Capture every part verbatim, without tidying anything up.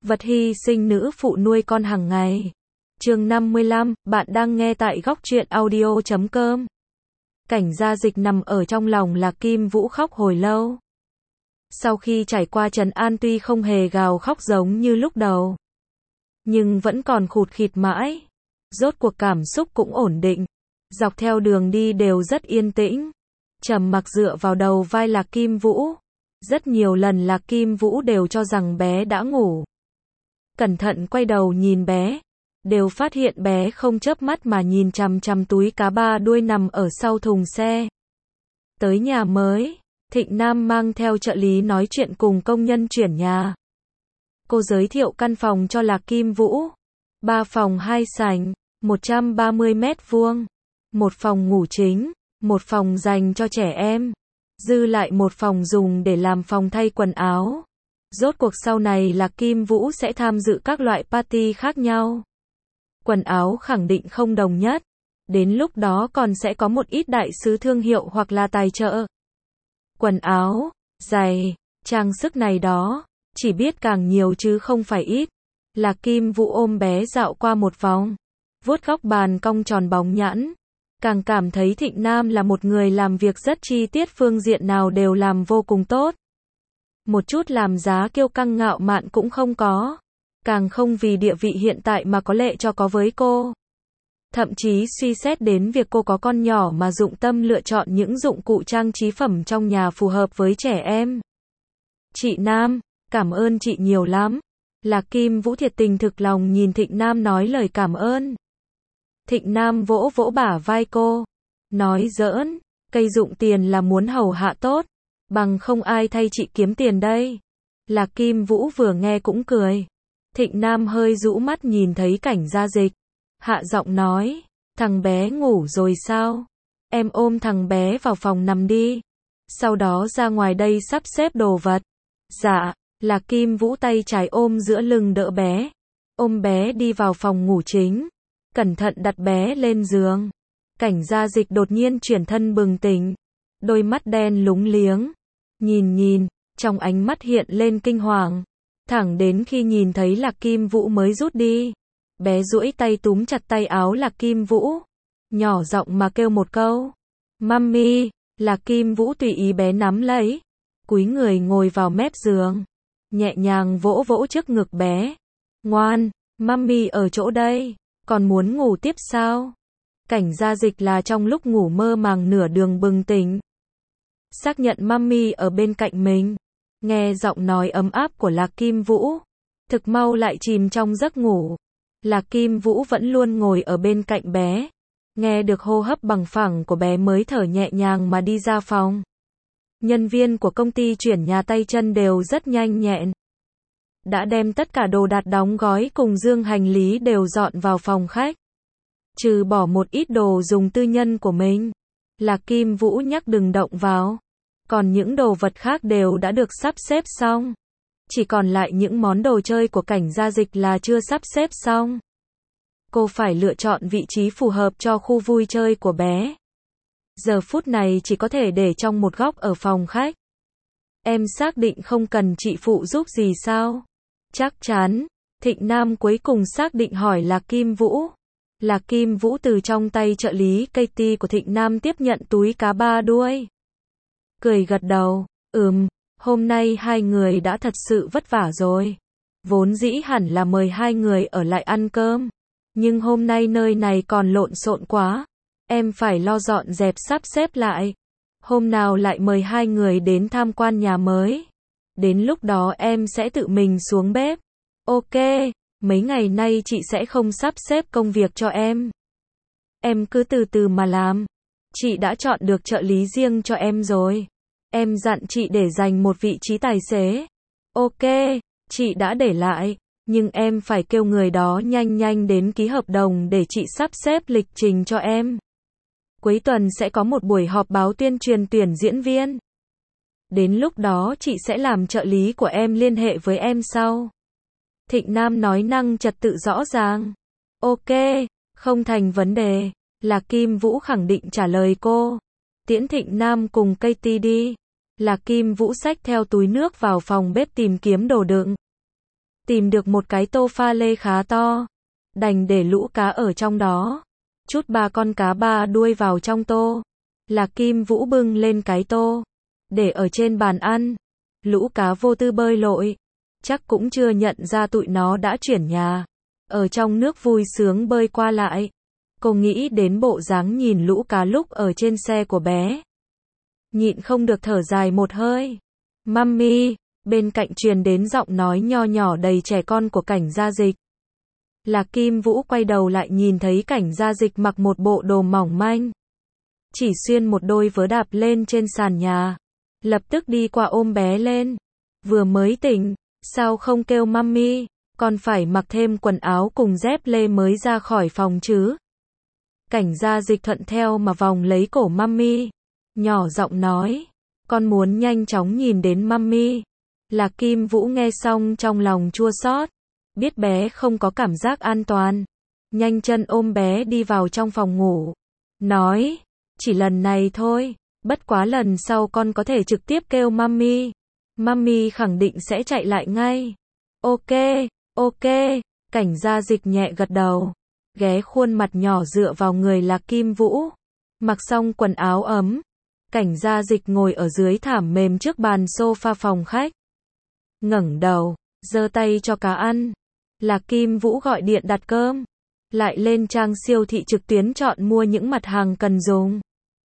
Vật hy sinh nữ phụ nuôi con hàng ngày. Chương năm mươi lăm, bạn đang nghe tại góc truyện audio chấm com. Cảnh Gia Dịch nằm ở trong lòng Lạc Kim Vũ khóc hồi lâu. Sau khi trải qua trấn an tuy không hề gào khóc giống như lúc đầu, nhưng vẫn còn khụt khịt mãi. Rốt cuộc cảm xúc cũng ổn định. Dọc theo đường đi đều rất yên tĩnh. Trầm mặc dựa vào đầu vai Lạc Kim Vũ. Rất nhiều lần Lạc Kim Vũ đều cho rằng bé đã ngủ. Cẩn thận quay đầu nhìn bé, đều phát hiện bé không chớp mắt mà nhìn chằm chằm túi cá ba đuôi nằm ở sau thùng xe. Tới nhà mới, Thịnh Nam mang theo trợ lý nói chuyện cùng công nhân chuyển nhà. Cô giới thiệu căn phòng cho Lạc Kim Vũ. Ba phòng hai sảnh, một trăm ba mươi mét vuông. Một phòng ngủ chính, một phòng dành cho trẻ em. Dư lại một phòng dùng để làm phòng thay quần áo. Rốt cuộc sau này Lạc Kim Vũ sẽ tham dự các loại party khác nhau. Quần áo khẳng định không đồng nhất. Đến lúc đó còn sẽ có một ít đại sứ thương hiệu hoặc là tài trợ. Quần áo, giày, trang sức này đó, chỉ biết càng nhiều chứ không phải ít. Lạc Kim Vũ ôm bé dạo qua một vòng, vuốt góc bàn cong tròn bóng nhẵn. Càng cảm thấy Thịnh Nam là một người làm việc rất chi tiết, phương diện nào đều làm vô cùng tốt. Một chút làm giá kiêu căng ngạo mạn cũng không có. Càng không vì địa vị hiện tại mà có lệ cho có với cô. Thậm chí suy xét đến việc cô có con nhỏ mà dụng tâm lựa chọn những dụng cụ trang trí phẩm trong nhà phù hợp với trẻ em. Chị Nam, cảm ơn chị nhiều lắm. Lạc Kim Vũ thiệt tình thực lòng nhìn Thịnh Nam nói lời cảm ơn. Thịnh Nam vỗ vỗ bả vai cô, nói giỡn, cây dụng tiền là muốn hầu hạ tốt, bằng không ai thay chị kiếm tiền đây. Lạc Kim Vũ vừa nghe cũng cười. Thịnh Nam hơi rũ mắt nhìn thấy Cảnh Gia Dịch, hạ giọng nói, thằng bé ngủ rồi sao? Em ôm thằng bé vào phòng nằm đi, sau đó ra ngoài đây sắp xếp đồ vật. Dạ. Lạc Kim Vũ tay trái ôm giữa lưng đỡ bé, ôm bé đi vào phòng ngủ chính, cẩn thận đặt bé lên giường. Cảnh Gia Dịch đột nhiên chuyển thân bừng tỉnh, đôi mắt đen lúng liếng, nhìn nhìn, trong ánh mắt hiện lên kinh hoàng, thẳng đến khi nhìn thấy Lạc Kim Vũ mới rút đi. Bé duỗi tay túm chặt tay áo Lạc Kim Vũ, nhỏ giọng mà kêu một câu, Mummy. Lạc Kim Vũ tùy ý bé nắm lấy, cúi người ngồi vào mép giường, nhẹ nhàng vỗ vỗ trước ngực bé. Ngoan, Mummy ở chỗ đây, còn muốn ngủ tiếp sao? Cảnh Gia Dịch là trong lúc ngủ mơ màng nửa đường bừng tỉnh. Xác nhận Mummy ở bên cạnh mình, nghe giọng nói ấm áp của Lạc Kim Vũ, thực mau lại chìm trong giấc ngủ. Lạc Kim Vũ vẫn luôn ngồi ở bên cạnh bé, nghe được hô hấp bằng phẳng của bé mới thở nhẹ nhàng mà đi ra phòng. Nhân viên của công ty chuyển nhà tay chân đều rất nhanh nhẹn. Đã đem tất cả đồ đạc đóng gói cùng dương hành lý đều dọn vào phòng khách. Trừ bỏ một ít đồ dùng tư nhân của mình, Lạc Kim Vũ nhắc đừng động vào. Còn những đồ vật khác đều đã được sắp xếp xong. Chỉ còn lại những món đồ chơi của Cảnh Gia Dịch là chưa sắp xếp xong. Cô phải lựa chọn vị trí phù hợp cho khu vui chơi của bé. Giờ phút này chỉ có thể để trong một góc ở phòng khách. Em xác định không cần chị phụ giúp gì sao? Chắc chắn. Thịnh Nam cuối cùng xác định hỏi Lạc Kim Vũ. Lạc Kim Vũ từ trong tay trợ lý Katie của Thịnh Nam tiếp nhận túi cá ba đuôi. Cười gật đầu, ừm, hôm nay hai người đã thật sự vất vả rồi. Vốn dĩ hẳn là mời hai người ở lại ăn cơm. Nhưng hôm nay nơi này còn lộn xộn quá. Em phải lo dọn dẹp sắp xếp lại. Hôm nào lại mời hai người đến tham quan nhà mới. Đến lúc đó em sẽ tự mình xuống bếp. Ok, mấy ngày nay chị sẽ không sắp xếp công việc cho em. Em cứ từ từ mà làm. Chị đã chọn được trợ lý riêng cho em rồi. Em dặn chị để dành một vị trí tài xế. Ok, chị đã để lại. Nhưng em phải kêu người đó nhanh nhanh đến ký hợp đồng để chị sắp xếp lịch trình cho em. Cuối tuần sẽ có một buổi họp báo tuyên truyền tuyển diễn viên. Đến lúc đó chị sẽ làm trợ lý của em liên hệ với em sau. Thịnh Nam nói năng trật tự rõ ràng. Ok, không thành vấn đề. Lạc Kim Vũ khẳng định trả lời cô. Tiễn Thịnh Nam cùng Katie đi. Lạc Kim Vũ xách theo túi nước vào phòng bếp tìm kiếm đồ đựng. tìm được một cái tô pha lê khá to, đành để lũ cá ở trong đó. Chút ba con cá ba đuôi vào trong tô. Lạc Kim Vũ bưng lên cái tô, để ở trên bàn ăn. Lũ cá vô tư bơi lội, chắc cũng chưa nhận ra tụi nó đã chuyển nhà. Ở trong nước vui sướng bơi qua lại. Cô nghĩ đến bộ dáng nhìn lũ cá lúc ở trên xe của bé. Nhịn không được thở dài một hơi. Mummy, bên cạnh truyền đến giọng nói nho nhỏ đầy trẻ con của Cảnh Gia Dịch. Lạc Kim Vũ quay đầu lại nhìn thấy Cảnh Gia Dịch mặc một bộ đồ mỏng manh. Chỉ xuyên một đôi vớ đạp lên trên sàn nhà. Lập tức đi qua ôm bé lên. Vừa mới tỉnh, sao không kêu mummy, còn phải mặc thêm quần áo cùng dép lê mới ra khỏi phòng chứ. Cảnh Gia Dịch thuận theo mà vòng lấy cổ mummy, nhỏ giọng nói, con muốn nhanh chóng nhìn đến mummy. Lạc Kim Vũ nghe xong trong lòng chua xót, biết bé không có cảm giác an toàn, nhanh chân ôm bé đi vào trong phòng ngủ, nói, chỉ lần này thôi, bất quá lần sau con có thể trực tiếp kêu mummy, mummy khẳng định sẽ chạy lại ngay. Ok, ok, Cảnh Gia Dịch nhẹ gật đầu, ghé khuôn mặt nhỏ dựa vào người Lạc Kim Vũ, mặc xong quần áo ấm. Cảnh Gia Dịch ngồi ở dưới thảm mềm trước bàn sofa phòng khách, ngẩng đầu, giơ tay cho cá ăn. Lạc Kim Vũ gọi điện đặt cơm, lại lên trang siêu thị trực tuyến chọn mua những mặt hàng cần dùng.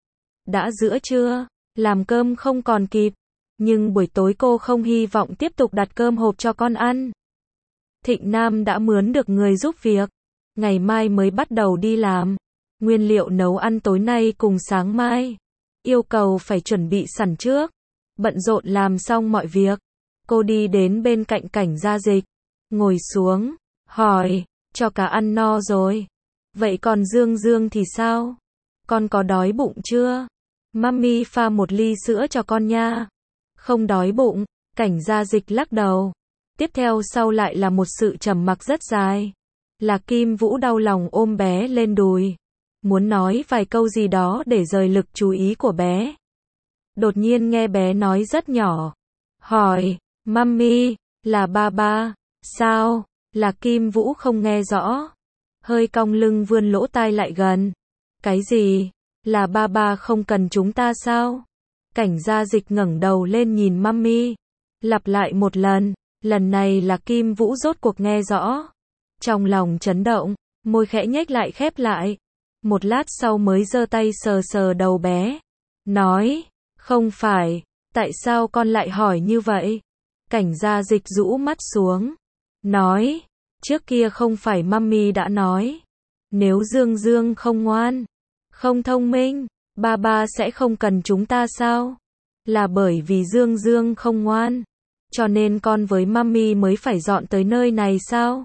Đã giữa trưa, làm cơm không còn kịp, nhưng buổi tối cô không hy vọng tiếp tục đặt cơm hộp cho con ăn. Thịnh Nam đã mướn được người giúp việc, ngày mai mới bắt đầu đi làm. Nguyên liệu nấu ăn tối nay cùng sáng mai, yêu cầu phải chuẩn bị sẵn trước. Bận rộn làm xong mọi việc, cô đi đến bên cạnh Cảnh Gia Dịch, ngồi xuống, hỏi, cho cá ăn no rồi. Vậy còn Dương Dương thì sao? Con có đói bụng chưa? Mummy pha một ly sữa cho con nha. Không đói bụng, Cảnh Gia Dịch lắc đầu. Tiếp theo sau lại là một sự trầm mặc rất dài. Lạc Kim Vũ đau lòng ôm bé lên đùi, muốn nói vài câu gì đó để rời lực chú ý của bé. Đột nhiên nghe bé nói rất nhỏ, hỏi, mummy, là ba ba, sao? Lạc Kim Vũ không nghe rõ, hơi cong lưng vươn lỗ tai lại gần. Cái gì? Là ba ba không cần chúng ta sao? Cảnh Gia Dịch ngẩng đầu lên nhìn mummy, lặp lại một lần, lần này Lạc Kim Vũ rốt cuộc nghe rõ. Trong lòng chấn động, môi khẽ nhếch lại khép lại. Một lát sau mới giơ tay sờ sờ đầu bé, nói, không phải, tại sao con lại hỏi như vậy? Cảnh Gia Dịch rũ mắt xuống, nói, trước kia không phải mummy đã nói, nếu Dương Dương không ngoan, không thông minh, ba ba sẽ không cần chúng ta sao? Là bởi vì Dương Dương không ngoan, cho nên con với mummy mới phải dọn tới nơi này sao?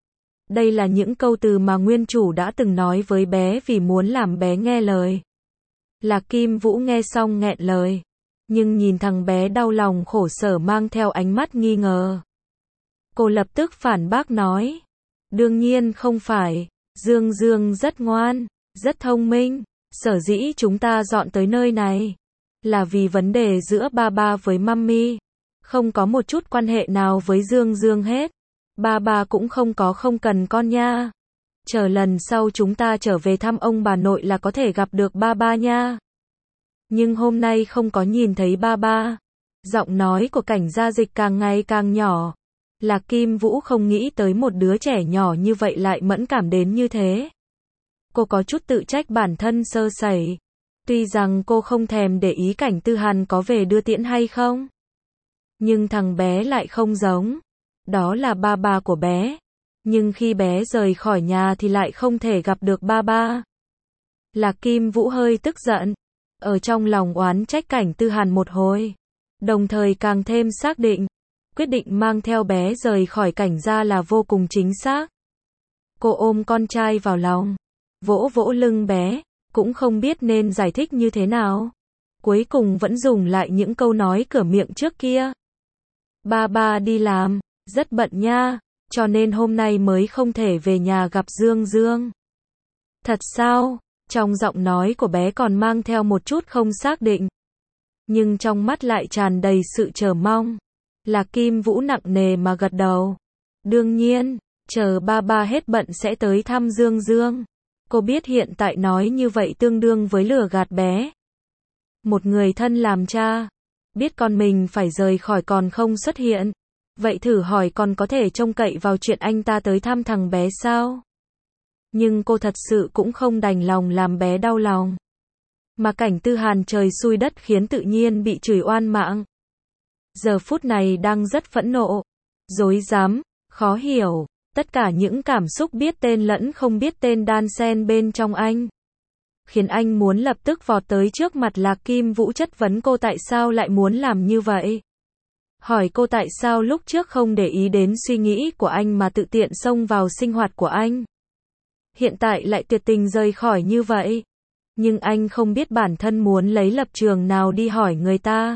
Đây là những câu từ mà nguyên chủ đã từng nói với bé vì muốn làm bé nghe lời. Lạc Kim Vũ nghe xong nghẹn lời, nhưng nhìn thằng bé đau lòng khổ sở mang theo ánh mắt nghi ngờ. Cô lập tức phản bác nói, đương nhiên không phải, Dương Dương rất ngoan, rất thông minh, sở dĩ chúng ta dọn tới nơi này, là vì vấn đề giữa ba ba với mummy, không có một chút quan hệ nào với Dương Dương hết. Ba ba cũng không có không cần con nha. Chờ lần sau chúng ta trở về thăm ông bà nội là có thể gặp được ba ba nha. Nhưng hôm nay không có nhìn thấy ba ba. Giọng nói của Cảnh Gia Dịch càng ngày càng nhỏ. Lạc Kim Vũ không nghĩ tới một đứa trẻ nhỏ như vậy lại mẫn cảm đến như thế. Cô có chút tự trách bản thân sơ sẩy. Tuy rằng cô không thèm để ý Cảnh Tư Hàn có về đưa tiễn hay không, nhưng thằng bé lại không giống. Đó là ba ba của bé, nhưng khi bé rời khỏi nhà thì lại không thể gặp được ba ba. Lạc Kim Vũ hơi tức giận, ở trong lòng oán trách Cảnh Tư Hàn một hồi, đồng thời càng thêm xác định, quyết định mang theo bé rời khỏi Cảnh gia là vô cùng chính xác. Cô ôm con trai vào lòng, vỗ vỗ lưng bé, cũng không biết nên giải thích như thế nào. Cuối cùng vẫn dùng lại những câu nói cửa miệng trước kia. Ba ba đi làm, rất bận nha, cho nên hôm nay mới không thể về nhà gặp Dương Dương. Thật sao? Trong giọng nói của bé còn mang theo một chút không xác định, nhưng trong mắt lại tràn đầy sự chờ mong. Lạc Kim Vũ nặng nề mà gật đầu. Đương nhiên, chờ ba ba hết bận sẽ tới thăm Dương Dương. Cô biết hiện tại nói như vậy tương đương với lừa gạt bé. Một người thân làm cha, biết con mình phải rời khỏi còn không xuất hiện. Vậy thử hỏi còn có thể trông cậy vào chuyện anh ta tới thăm thằng bé sao? Nhưng cô thật sự cũng không đành lòng làm bé đau lòng. Mà Cảnh Tư Hàn trời xui đất khiến tự nhiên bị chửi oan mạng. Giờ phút này đang rất phẫn nộ, rối rắm, khó hiểu, tất cả những cảm xúc biết tên lẫn không biết tên đan xen bên trong anh. Khiến anh muốn lập tức vọt tới trước mặt Lạc Kim Vũ chất vấn cô tại sao lại muốn làm như vậy. Hỏi cô tại sao lúc trước không để ý đến suy nghĩ của anh mà tự tiện xông vào sinh hoạt của anh. Hiện tại lại tuyệt tình rời khỏi như vậy. Nhưng anh không biết bản thân muốn lấy lập trường nào đi hỏi người ta.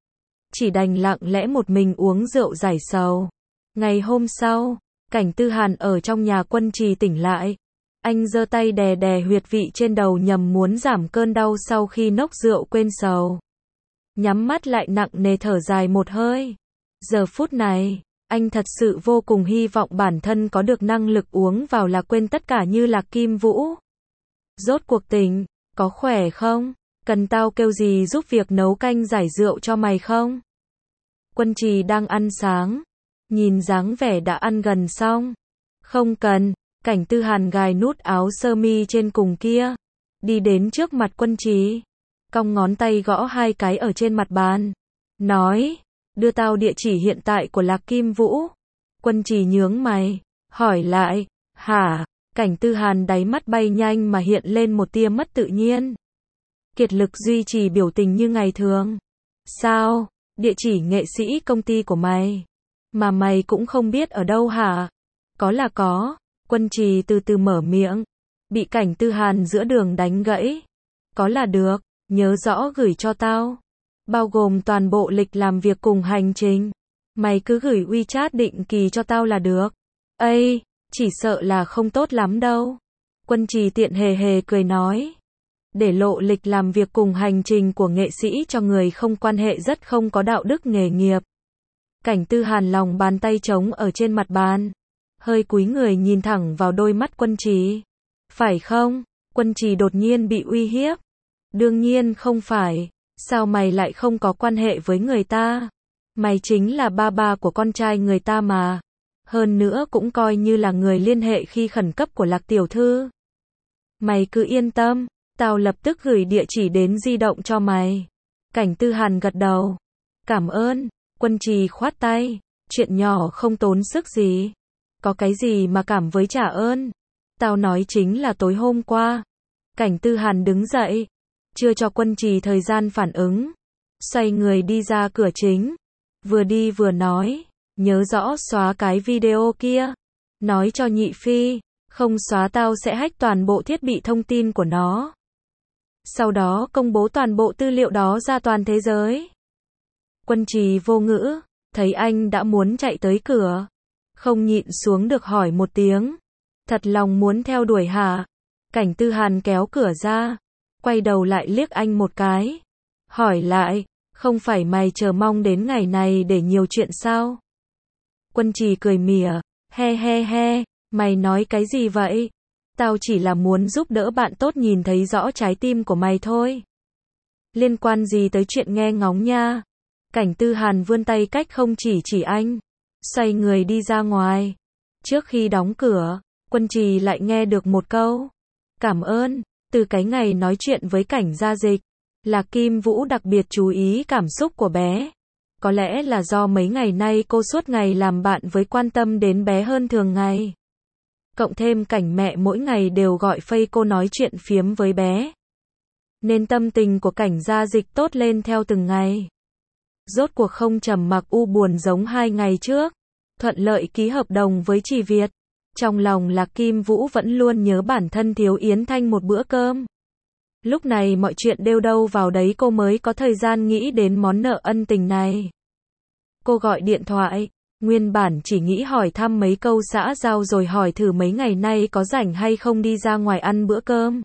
Chỉ đành lặng lẽ một mình uống rượu giải sầu. Ngày hôm sau, Cảnh Tư Hàn ở trong nhà Quân Trì tỉnh lại. Anh giơ tay đè đè huyệt vị trên đầu nhằm muốn giảm cơn đau sau khi nốc rượu quên sầu. Nhắm mắt lại nặng nề thở dài một hơi. Giờ phút này, anh thật sự vô cùng hy vọng bản thân có được năng lực uống vào là quên tất cả như Lạc Kim Vũ. Rốt cuộc tỉnh, có khỏe không? Cần tao kêu gì giúp việc nấu canh giải rượu cho mày không? Quân Trì đang ăn sáng. Nhìn dáng vẻ đã ăn gần xong. Không cần. Cảnh Tư Hàn gài nút áo sơ mi trên cùng kia. Đi đến trước mặt Quân Trì. Cong ngón tay gõ hai cái ở trên mặt bàn. Nói, đưa tao địa chỉ hiện tại của Lạc Kim Vũ. Quân Trì nhướng mày. Hỏi lại, hả? Cảnh Tư Hàn đáy mắt bay nhanh mà hiện lên một tia mất tự nhiên. Kiệt lực duy trì biểu tình như ngày thường. Sao? Địa chỉ nghệ sĩ công ty của mày. Mà mày cũng không biết ở đâu hả? Có là có. Quân Trì từ từ mở miệng. Bị Cảnh Tư Hàn giữa đường đánh gãy. Có là được. Nhớ rõ gửi cho tao. Bao gồm toàn bộ lịch làm việc cùng hành trình. Mày cứ gửi WeChat định kỳ cho tao là được. Ây, chỉ sợ là không tốt lắm đâu. Quân Trì tiện hề hề cười nói. Để lộ lịch làm việc cùng hành trình của nghệ sĩ cho người không quan hệ rất không có đạo đức nghề nghiệp. Cảnh Tư Hàn lòng bàn tay trống ở trên mặt bàn. Hơi cúi người nhìn thẳng vào đôi mắt Quân Trì. Phải không? Quân Trì đột nhiên bị uy hiếp. Đương nhiên không phải. Sao mày lại không có quan hệ với người ta? Mày chính là ba ba của con trai người ta mà. Hơn nữa cũng coi như là người liên hệ khi khẩn cấp của Lạc tiểu thư. Mày cứ yên tâm, tao lập tức gửi địa chỉ đến di động cho mày. Cảnh Tư Hàn gật đầu. Cảm ơn. Quân Trì khoát tay. Chuyện nhỏ không tốn sức gì. Có cái gì mà cảm với trả ơn. Tao nói chính là tối hôm qua. Cảnh Tư Hàn đứng dậy. Chưa cho Quân Trì thời gian phản ứng. Xoay người đi ra cửa chính. Vừa đi vừa nói. Nhớ rõ xóa cái video kia. Nói cho Nhị Phi. Không xóa tao sẽ hack toàn bộ thiết bị thông tin của nó. Sau đó công bố toàn bộ tư liệu đó ra toàn thế giới. Quân Trì vô ngữ. Thấy anh đã muốn chạy tới cửa. Không nhịn xuống được hỏi một tiếng. Thật lòng muốn theo đuổi hả? Cảnh Tư Hàn kéo cửa ra. Quay đầu lại liếc anh một cái. Hỏi lại. Không phải mày chờ mong đến ngày này để nhiều chuyện sao? Quân Trì cười mỉa. He he he. Mày nói cái gì vậy? Tao chỉ là muốn giúp đỡ bạn tốt nhìn thấy rõ trái tim của mày thôi. Liên quan gì tới chuyện nghe ngóng nha? Cảnh Tư Hàn vươn tay cách không chỉ chỉ anh. Xoay người đi ra ngoài. Trước khi đóng cửa, Quân Trì lại nghe được một câu. Cảm ơn. Từ cái ngày nói chuyện với Cảnh Gia Dịch, Lạc Kim Vũ đặc biệt chú ý cảm xúc của bé. Có lẽ là do mấy ngày nay cô suốt ngày làm bạn với quan tâm đến bé hơn thường ngày. Cộng thêm Cảnh mẹ mỗi ngày đều gọi phây cô nói chuyện phiếm với bé. Nên tâm tình của Cảnh Gia Dịch tốt lên theo từng ngày. Rốt cuộc không trầm mặc u buồn giống hai ngày trước. Thuận lợi ký hợp đồng với Trì Việt. Trong lòng Lạc Kim Vũ vẫn luôn nhớ bản thân thiếu Yến Thanh một bữa cơm. Lúc này mọi chuyện đều đâu vào đấy cô mới có thời gian nghĩ đến món nợ ân tình này. Cô gọi điện thoại. Nguyên bản chỉ nghĩ hỏi thăm mấy câu xã giao rồi hỏi thử mấy ngày nay có rảnh hay không đi ra ngoài ăn bữa cơm.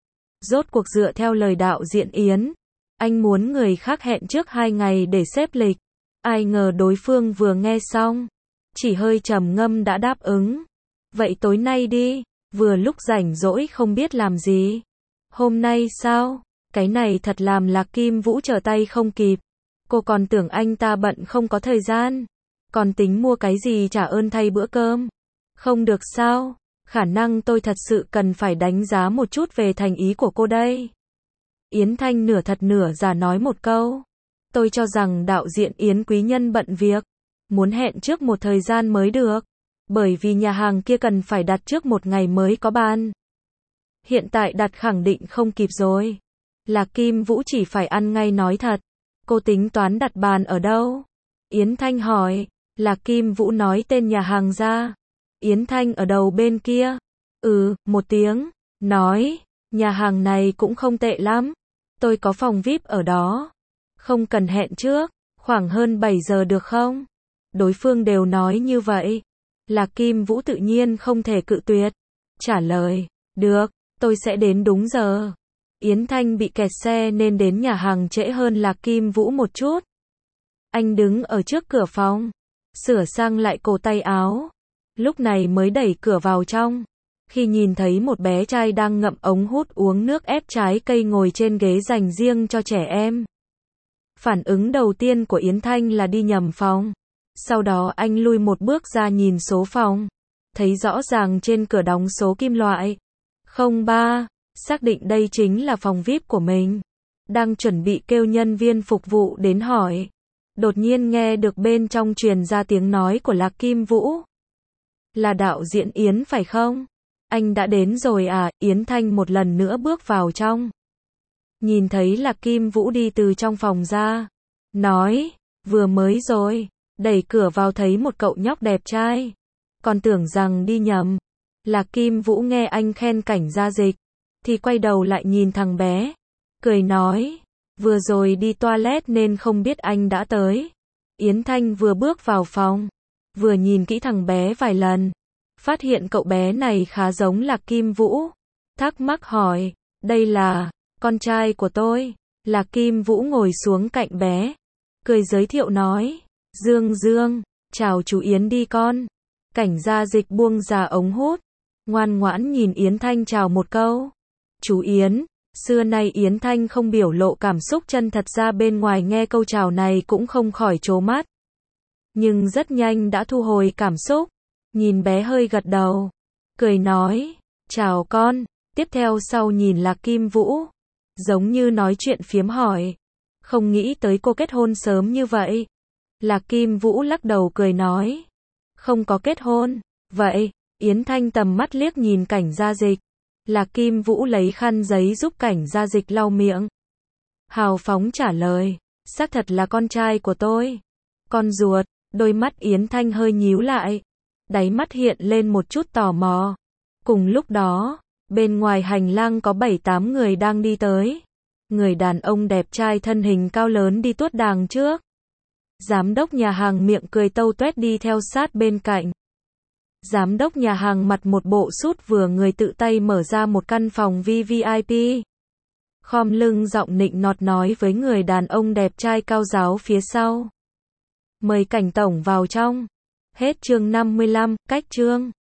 Rốt cuộc dựa theo lời đạo diễn Yến. Anh muốn người khác hẹn trước hai ngày để xếp lịch. Ai ngờ đối phương vừa nghe xong. chỉ hơi trầm ngâm đã đáp ứng. Vậy tối nay đi, vừa lúc rảnh rỗi không biết làm gì. Hôm nay sao? Cái này thật làm Lạc Kim Vũ trở tay không kịp. Cô còn tưởng anh ta bận không có thời gian. Còn tính mua cái gì trả ơn thay bữa cơm. Không được sao? Khả năng tôi thật sự cần phải đánh giá một chút về thành ý của cô đây. Yến Thanh nửa thật nửa giả nói một câu. Tôi cho rằng đạo diễn Yến Quý Nhân bận việc. Muốn hẹn trước một thời gian mới được. Bởi vì nhà hàng kia cần phải đặt trước một ngày mới có bàn. Hiện tại đặt khẳng định không kịp rồi. Lạc Kim Vũ chỉ phải ăn ngay nói thật. Cô tính toán đặt bàn ở đâu? Yến Thanh hỏi. Lạc Kim Vũ nói tên nhà hàng ra. Yến Thanh ở đầu bên kia. Ừ, một tiếng. Nói, nhà hàng này cũng không tệ lắm. Tôi có phòng vi ai pi ở đó. Không cần hẹn trước. Khoảng hơn bảy giờ được không? Đối phương đều nói như vậy. Lạc Kim Vũ tự nhiên không thể cự tuyệt. Trả lời, được, tôi sẽ đến đúng giờ. Yến Thanh bị kẹt xe nên đến nhà hàng trễ hơn Lạc Kim Vũ một chút. Anh đứng ở trước cửa phòng, sửa sang lại cổ tay áo. Lúc này mới đẩy cửa vào trong. Khi nhìn thấy một bé trai đang ngậm ống hút uống nước ép trái cây ngồi trên ghế dành riêng cho trẻ em. Phản ứng đầu tiên của Yến Thanh là đi nhầm phòng. Sau đó anh lui một bước ra nhìn số phòng. Thấy rõ ràng trên cửa đóng số kim loại. không ba. Xác định đây chính là phòng vi ai pi của mình. Đang chuẩn bị kêu nhân viên phục vụ đến hỏi. Đột nhiên nghe được bên trong truyền ra tiếng nói của Lạc Kim Vũ. Là đạo diễn Yến phải không? Anh đã đến rồi à? Yến Thanh một lần nữa bước vào trong. Nhìn thấy Lạc Kim Vũ đi từ trong phòng ra. Nói, vừa mới rồi. Đẩy cửa vào thấy một cậu nhóc đẹp trai. Còn tưởng rằng đi nhầm. Lạc Kim Vũ nghe anh khen cảnh gia dịch. Thì quay đầu lại nhìn thằng bé. Cười nói. Vừa rồi đi toilet nên không biết anh đã tới. Yến Thanh vừa bước vào phòng. Vừa nhìn kỹ thằng bé vài lần. Phát hiện cậu bé này khá giống Lạc Kim Vũ. Thắc mắc hỏi. Đây là con trai của tôi. Lạc Kim Vũ ngồi xuống cạnh bé. Cười giới thiệu nói. Dương Dương, chào chú Yến đi con. Cảnh gia dịch buông ra ống hút. Ngoan ngoãn nhìn Yến Thanh chào một câu. Chú Yến, xưa nay Yến Thanh không biểu lộ cảm xúc chân thật ra bên ngoài nghe câu chào này cũng không khỏi trố mắt. Nhưng rất nhanh đã thu hồi cảm xúc. Nhìn bé hơi gật đầu. Cười nói, chào con. Tiếp theo sau nhìn Lạc Kim Vũ. Giống như nói chuyện phiếm hỏi. Không nghĩ tới cô kết hôn sớm như vậy. Lạc Kim Vũ lắc đầu cười nói. Không có kết hôn. Vậy, Yến Thanh tầm mắt liếc nhìn cảnh gia dịch. Lạc Kim Vũ lấy khăn giấy giúp cảnh gia dịch lau miệng. Hào phóng trả lời. Xác thật là con trai của tôi. Con ruột. Đôi mắt Yến Thanh hơi nhíu lại. Đáy mắt hiện lên một chút tò mò. Cùng lúc đó, bên ngoài hành lang có bảy tám người đang đi tới. Người đàn ông đẹp trai thân hình cao lớn đi tuốt đàng trước. Giám đốc nhà hàng miệng cười tâu tuét đi theo sát bên cạnh. Giám đốc nhà hàng mặt một bộ sút vừa người tự tay mở ra một căn phòng vi ai pi. Khom lưng giọng nịnh nọt nói với người đàn ông đẹp trai cao ráo phía sau. Mời Cảnh tổng vào trong. Hết chương năm mươi lăm, cách chương.